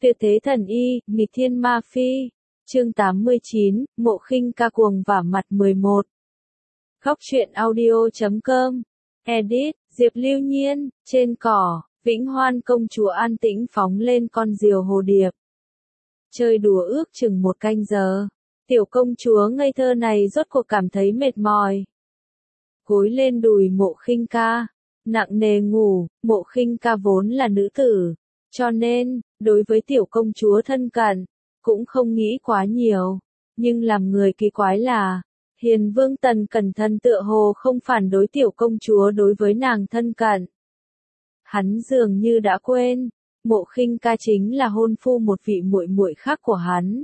Tuyệt thế thần y, nghịch thiên ma phi. Chương 89, Mộ Khinh ca cuồng vả mặt 11. Góc truyện audio.com. Edit, Diệp Lưu Nhiên, trên cỏ, Vĩnh Hoan công chúa an tĩnh phóng lên con diều hồ điệp. Chơi đùa ước chừng một canh giờ. Tiểu công chúa ngây thơ này rốt cuộc cảm thấy mệt mỏi. Gối lên đùi Mộ Khinh ca, nặng nề ngủ. Mộ Khinh ca vốn là nữ tử, cho nên, đối với tiểu công chúa thân cận, cũng không nghĩ quá nhiều. Nhưng làm người kỳ quái là, Hiền Vương Tần Cẩn Thận tựa hồ không phản đối tiểu công chúa đối với nàng thân cận. Hắn dường như đã quên, Mộ Khinh ca chính là hôn phu một vị muội muội khác của hắn.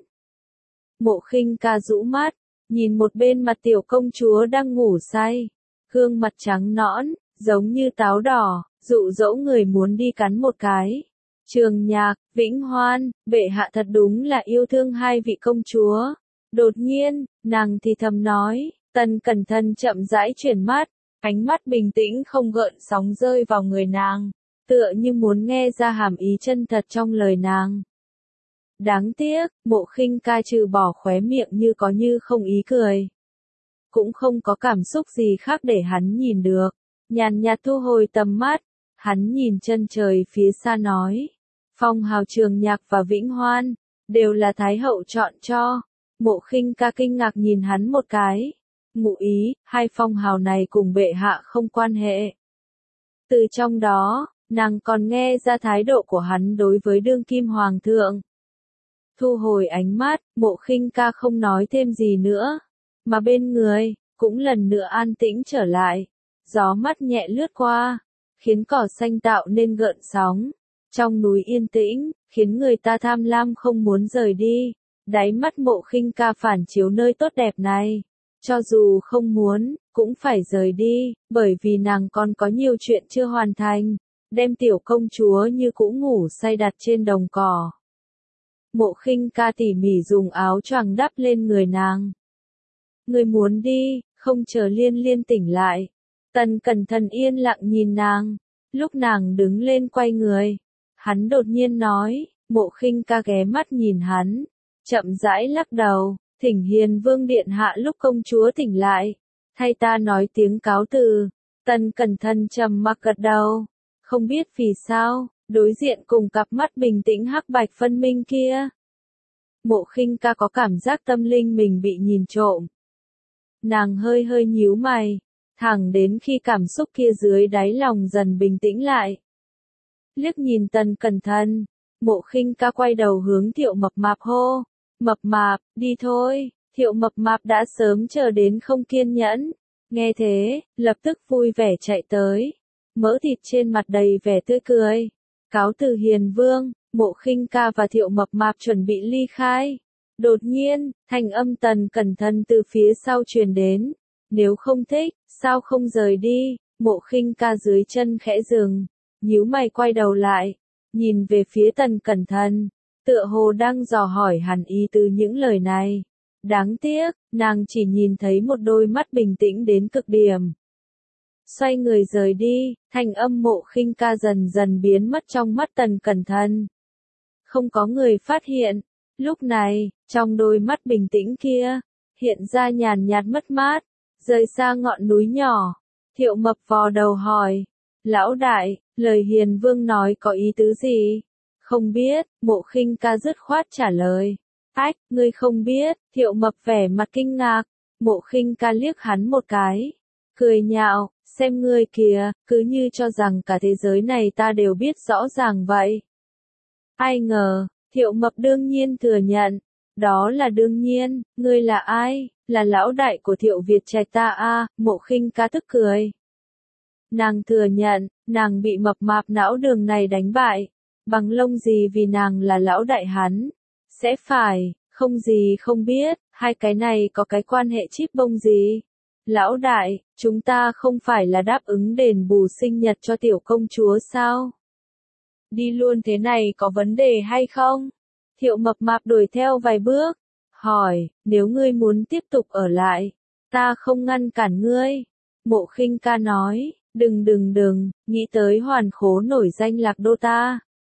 Mộ Khinh ca rũ mắt, nhìn một bên mặt tiểu công chúa đang ngủ say, gương mặt trắng nõn, giống như táo đỏ, dụ dỗ người muốn đi cắn một cái. Trường Nhạc, Vĩnh Hoan, bệ hạ thật đúng là yêu thương hai vị công chúa. Đột nhiên, nàng thì thầm nói. Tần Cẩn Thận chậm rãi chuyển mắt, ánh mắt bình tĩnh không gợn sóng rơi vào người nàng, tựa như muốn nghe ra hàm ý chân thật trong lời nàng. Đáng tiếc, Mộ Khinh ca trừ bỏ khóe miệng như có như không ý cười, cũng không có cảm xúc gì khác để hắn nhìn được. Nhàn nhạt thu hồi tầm mắt, hắn nhìn chân trời phía xa nói. Phong hào Trường Nhạc và Vĩnh Hoan, đều là Thái hậu chọn cho. Mộ Khinh ca kinh ngạc nhìn hắn một cái. Ngụ ý, hai phong hào này cùng bệ hạ không quan hệ. Từ trong đó, nàng còn nghe ra thái độ của hắn đối với đương kim hoàng thượng. Thu hồi ánh mắt, Mộ Khinh ca không nói thêm gì nữa, mà bên người, cũng lần nữa an tĩnh trở lại. Gió mát nhẹ lướt qua, khiến cỏ xanh tạo nên gợn sóng. Trong núi yên tĩnh, khiến người ta tham lam không muốn rời đi. Đáy mắt Mộ Khinh ca phản chiếu nơi tốt đẹp này. Cho dù không muốn, cũng phải rời đi, bởi vì nàng còn có nhiều chuyện chưa hoàn thành. Đem tiểu công chúa như cũ ngủ say đặt trên đồng cỏ. Mộ Khinh ca tỉ mỉ dùng áo choàng đắp lên người nàng. Người muốn đi, không chờ Liên Liên tỉnh lại. Tần Cẩn Thận yên lặng nhìn nàng. Lúc nàng đứng lên quay người, hắn đột nhiên nói. Mộ Khinh ca ghé mắt nhìn hắn, chậm rãi lắc đầu. Thỉnh Hiền Vương điện hạ lúc công chúa tỉnh lại, thay ta nói tiếng cáo từ. Tần Cẩn Thận trầm mặc gật đầu, không biết vì sao, đối diện cùng cặp mắt bình tĩnh hắc bạch phân minh kia. Mộ Khinh ca có cảm giác tâm linh mình bị nhìn trộm. Nàng hơi hơi nhíu mày, thẳng đến khi cảm xúc kia dưới đáy lòng dần bình tĩnh lại. Liếc nhìn Tần Cẩn Thận, Mộ Khinh ca quay đầu hướng Thiệu Mập Mạp hô. Mập Mạp, đi thôi. Thiệu Mập Mạp đã sớm chờ đến không kiên nhẫn. Nghe thế, lập tức vui vẻ chạy tới. Mỡ thịt trên mặt đầy vẻ tươi cười. Cáo từ Hiền Vương, Mộ Khinh ca và Thiệu Mập Mạp chuẩn bị ly khai. Đột nhiên, thanh âm Tần Cẩn Thận từ phía sau truyền đến. Nếu không thích, sao không rời đi? Mộ Khinh ca dưới chân khẽ dừng, nhíu mày quay đầu lại, nhìn về phía Tần Cẩn Thận. Tựa hồ đang dò hỏi hẳn ý từ những lời này. Đáng tiếc, nàng chỉ nhìn thấy một đôi mắt bình tĩnh đến cực điểm. Xoay người rời đi, thanh âm Mộ Khinh ca dần dần biến mất trong mắt Tần Cẩn Thận. Không có người phát hiện. Lúc này, trong đôi mắt bình tĩnh kia, hiện ra nhàn nhạt mất mát. Rời xa ngọn núi nhỏ, Thiệu Mập vò đầu hỏi. Lão đại, lời Hiền Vương nói có ý tứ gì? Không biết, Mộ Khinh ca dứt khoát trả lời. Ách, ngươi không biết. Thiệu Mập vẻ mặt kinh ngạc. Mộ Khinh ca liếc hắn một cái, cười nhạo, xem ngươi kìa, cứ như cho rằng cả thế giới này ta đều biết rõ ràng vậy. Ai ngờ, Thiệu Mập đương nhiên thừa nhận. Đó là đương nhiên. Ngươi là ai? Là lão đại của Thiệu Việt Trạch ta a. Mộ Khinh ca tức cười. Nàng thừa nhận, nàng bị Mập Mạp não đường này đánh bại. Bằng lông gì vì nàng là lão đại hắn? Sẽ phải, không gì không biết, hai cái này có cái quan hệ chíp bông gì? Lão đại, chúng ta không phải là đáp ứng đền bù sinh nhật cho tiểu công chúa sao? Đi luôn thế này có vấn đề hay không? Thiệu Mập Mạp đuổi theo vài bước, hỏi, nếu ngươi muốn tiếp tục ở lại, ta không ngăn cản ngươi. Mộ Khinh ca nói, đừng, nghĩ tới hoàn khố nổi danh Lạc Đô ta.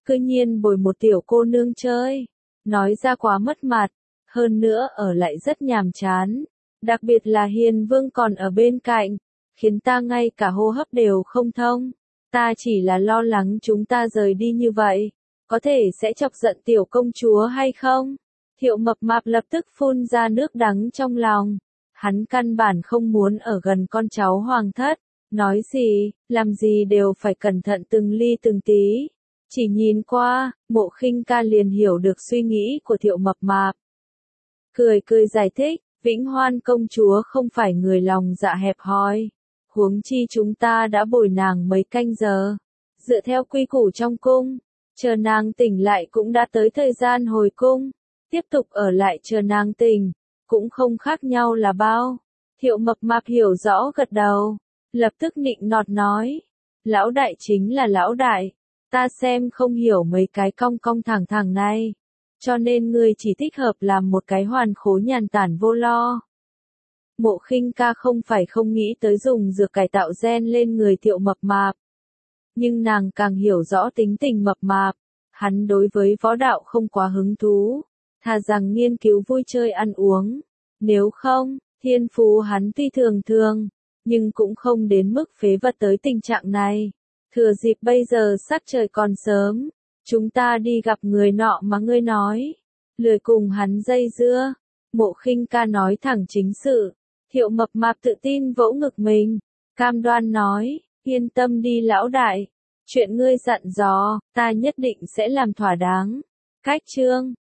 Cư nhiên bồi một tiểu cô nương chơi. Nói ra quá mất mặt. Hơn nữa ở lại rất nhàm chán. Đặc biệt là Hiền Vương còn ở bên cạnh. Khiến ta ngay cả hô hấp đều không thông. Ta chỉ là lo lắng chúng ta rời đi như vậy. Có thể sẽ chọc giận tiểu công chúa hay không? Thiệu Mập Mạp lập tức phun ra nước đắng trong lòng. Hắn căn bản không muốn ở gần con cháu hoàng thất. Nói gì, làm gì đều phải cẩn thận từng ly từng tí. Chỉ nhìn qua, Mộ Khinh Ca liền hiểu được suy nghĩ của Thiệu Mập Mạp. Cười cười giải thích, Vĩnh Hoan công chúa không phải người lòng dạ hẹp hòi. Huống chi chúng ta đã bồi nàng mấy canh giờ. Dựa theo quy củ trong cung, chờ nàng tỉnh lại cũng đã tới thời gian hồi cung. Tiếp tục ở lại chờ nàng tỉnh, cũng không khác nhau là bao. Thiệu Mập Mạp hiểu rõ gật đầu, lập tức nịnh nọt nói. Lão đại chính là lão đại, ta xem không hiểu mấy cái cong cong thẳng thẳng này. Cho nên ngươi chỉ thích hợp làm một cái hoàn khố nhàn tản vô lo. Mộ Khinh Ca không phải không nghĩ tới dùng dược cải tạo gen lên người Thiệu Mập Mạp. Nhưng nàng càng hiểu rõ tính tình Mập Mạp. Hắn đối với võ đạo không quá hứng thú. Thà rằng nghiên cứu vui chơi ăn uống. Nếu không, thiên phú hắn tuy thường thường, nhưng cũng không đến mức phế vật tới tình trạng này. Thừa dịp bây giờ sắc trời còn sớm, chúng ta đi gặp người nọ mà ngươi nói. Lười cùng hắn dây dưa. Mộ Khinh Ca nói thẳng chính sự. Thiệu Mập Mạp tự tin vỗ ngực mình, cam đoan nói, yên tâm đi lão đại. Chuyện ngươi dặn dò, ta nhất định sẽ làm thỏa đáng. Cách chương